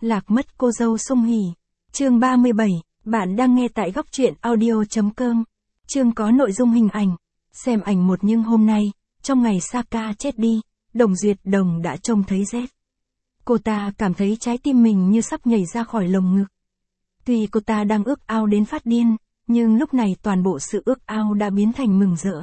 Lạc mất cô dâu Sung Hỉ. Chương 37, bạn đang nghe tại góc truyện audio.com. Chương có nội dung hình ảnh. Xem ảnh một. Nhưng hôm nay, trong ngày Saka chết đi, Đồng Duyệt Đồng đã trông thấy Z. Cô ta cảm thấy trái tim mình như sắp nhảy ra khỏi lồng ngực. Tuy cô ta đang ước ao đến phát điên, nhưng lúc này toàn bộ sự ước ao đã biến thành mừng rỡ.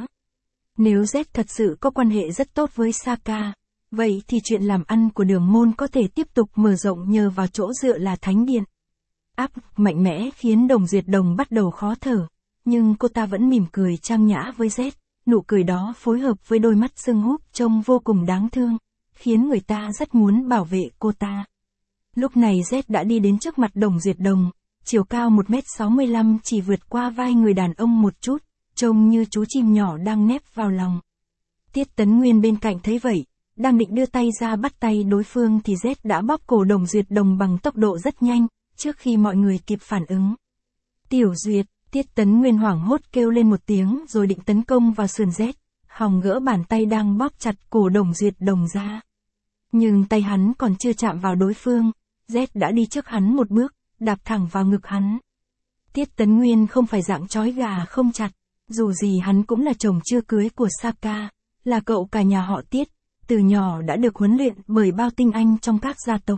Nếu Z thật sự có quan hệ rất tốt với Saka, vậy thì chuyện làm ăn của Đường Môn có thể tiếp tục mở rộng nhờ vào chỗ dựa là Thánh Điện. Áp mạnh mẽ khiến Đồng Duyệt Đồng bắt đầu khó thở, nhưng cô ta vẫn mỉm cười trang nhã với Z, nụ cười đó phối hợp với đôi mắt sưng húp trông vô cùng đáng thương, khiến người ta rất muốn bảo vệ cô ta. Lúc này Z đã đi đến trước mặt Đồng Duyệt Đồng, chiều cao 1m65 chỉ vượt qua vai người đàn ông một chút, trông như chú chim nhỏ đang nép vào lòng. Tiết Tấn Nguyên bên cạnh thấy vậy, đang định đưa tay ra bắt tay đối phương thì Z đã bóp cổ Đồng Duyệt Đồng bằng tốc độ rất nhanh, trước khi mọi người kịp phản ứng. Tiểu Duyệt, Tiết Tấn Nguyên hoảng hốt kêu lên một tiếng rồi định tấn công vào sườn Z, hòng gỡ bàn tay đang bóp chặt cổ Đồng Duyệt Đồng ra. Nhưng tay hắn còn chưa chạm vào đối phương, Z đã đi trước hắn một bước, đạp thẳng vào ngực hắn. Tiết Tấn Nguyên không phải dạng trói gà không chặt, dù gì hắn cũng là chồng chưa cưới của Saka, là cậu cả nhà họ Tiết, từ nhỏ đã được huấn luyện bởi bao tinh anh trong các gia tộc.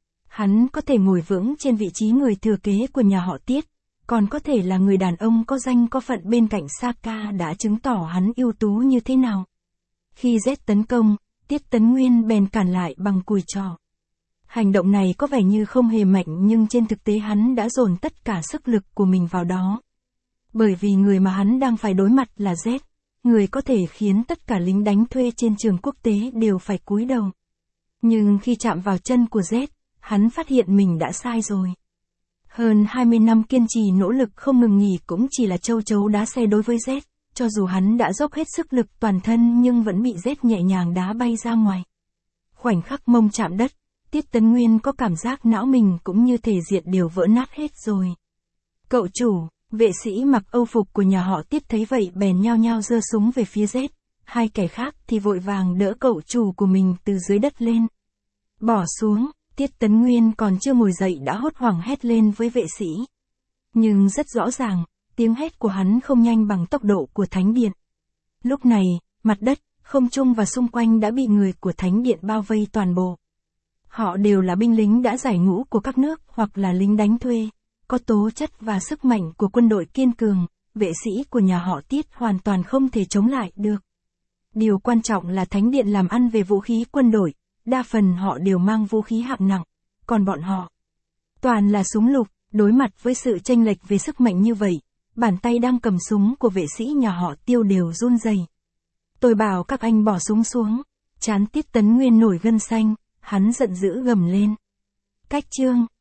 Hắn có thể ngồi vững trên vị trí người thừa kế của nhà họ Tiết, còn có thể là người đàn ông có danh có phận bên cạnh Saka đã chứng tỏ hắn ưu tú như thế nào. Khi Z tấn công, Tiết Tấn Nguyên bèn cản lại bằng cùi trỏ. Hành động này có vẻ như không hề mạnh nhưng trên thực tế hắn đã dồn tất cả sức lực của mình vào đó. Bởi vì người mà hắn đang phải đối mặt là Z, người có thể khiến tất cả lính đánh thuê trên trường quốc tế đều phải cúi đầu. Nhưng khi chạm vào chân của Z, hắn phát hiện mình đã sai rồi. Hơn 20 năm kiên trì nỗ lực không ngừng nghỉ cũng chỉ là châu chấu đá xe đối với Z, cho dù hắn đã dốc hết sức lực toàn thân nhưng vẫn bị Z nhẹ nhàng đá bay ra ngoài. Khoảnh khắc mông chạm đất, Tiết Tấn Nguyên có cảm giác não mình cũng như thể diện đều vỡ nát hết rồi. Cậu chủ, vệ sĩ mặc âu phục của nhà họ Tiết thấy vậy bèn nhao nhao giơ súng về phía Z, hai kẻ khác thì vội vàng đỡ cậu chủ của mình từ dưới đất lên. Bỏ xuống, Tiết Tấn Nguyên còn chưa ngồi dậy đã hốt hoảng hét lên với vệ sĩ. Nhưng rất rõ ràng, tiếng hét của hắn không nhanh bằng tốc độ của Thánh Điện. Lúc này, mặt đất, không trung và xung quanh đã bị người của Thánh Điện bao vây toàn bộ. Họ đều là binh lính đã giải ngũ của các nước hoặc là lính đánh thuê, có tố chất và sức mạnh của quân đội kiên cường, vệ sĩ của nhà họ Tiết hoàn toàn không thể chống lại được. Điều quan trọng là Thánh Điện làm ăn về vũ khí quân đội, đa phần họ đều mang vũ khí hạng nặng, còn bọn họ toàn là súng lục. Đối mặt với sự chênh lệch về sức mạnh như vậy, bàn tay đang cầm súng của vệ sĩ nhà họ Tiêu đều run rẩy. Tôi bảo các anh bỏ súng xuống. Trán Tiết Tấn Nguyên nổi gân xanh, hắn giận dữ gầm lên. Cách chương